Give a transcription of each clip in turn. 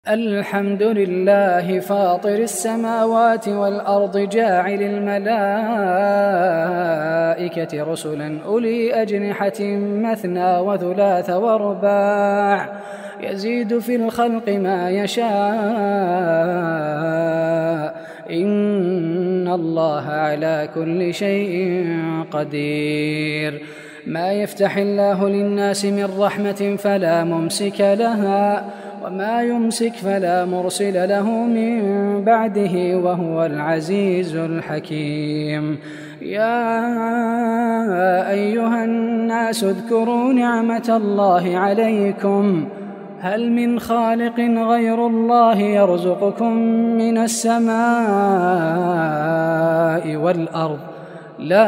الحمد لله فاطر السماوات والأرض جاعل الملائكة رسلا أولي أجنحة مثنى وثلاث ورباع يزيد في الخلق ما يشاء إن الله على كل شيء قدير. ما يفتح الله للناس من رحمة فلا ممسك لها وما يمسك فلا مرسل له من بعده وهو العزيز الحكيم. يا أيها الناس اذكروا نعمة الله عليكم هل من خالق غير الله يرزقكم من السماء والأرض لا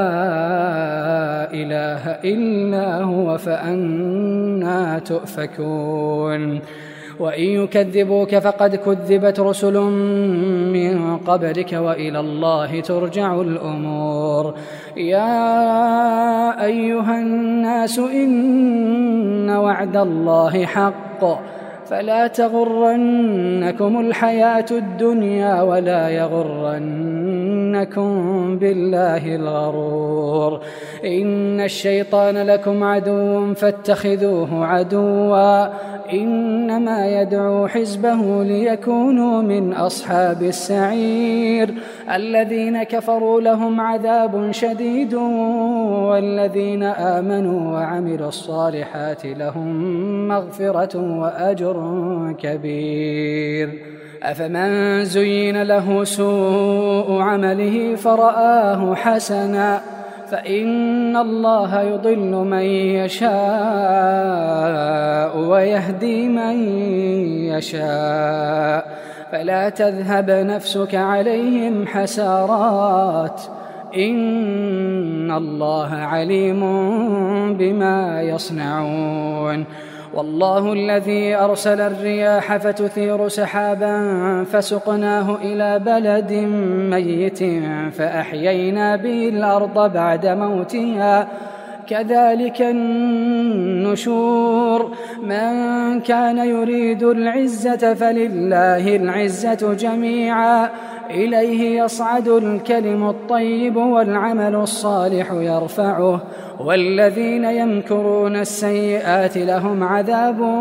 إله إلا هو فأنى تؤفكون. وإن يكذبوك فقد كذبت رسل من قبلك وإلى الله ترجع الأمور. يا أيها الناس إن وعد الله حق فلا تغرنكم الحياة الدنيا ولا يغرنكم بالله الغرور. إن الشيطان لكم عدو فاتخذوه عدوا إنما يدعو حزبه ليكونوا من أصحاب السعير. الذين كفروا لهم عذاب شديد والذين آمنوا وعملوا الصالحات لهم مغفرة وأجر كبير. أفمن زين له سوء عمله فرآه حسنا فإن الله يضل من يشاء ويهدي من يشاء فلا تذهب نفسك عليهم حسرات إن الله عليم بما يصنعون. والله الذي أرسل الرياح فتثير سحابا فسقناه إلى بلد ميت فأحيينا به الأرض بعد موتها كذلك النشور. من كان يريد العزة فلله العزة جميعا إليه يصعد الكلم الطيب والعمل الصالح يرفعه والذين يمكرون السيئات لهم عذاب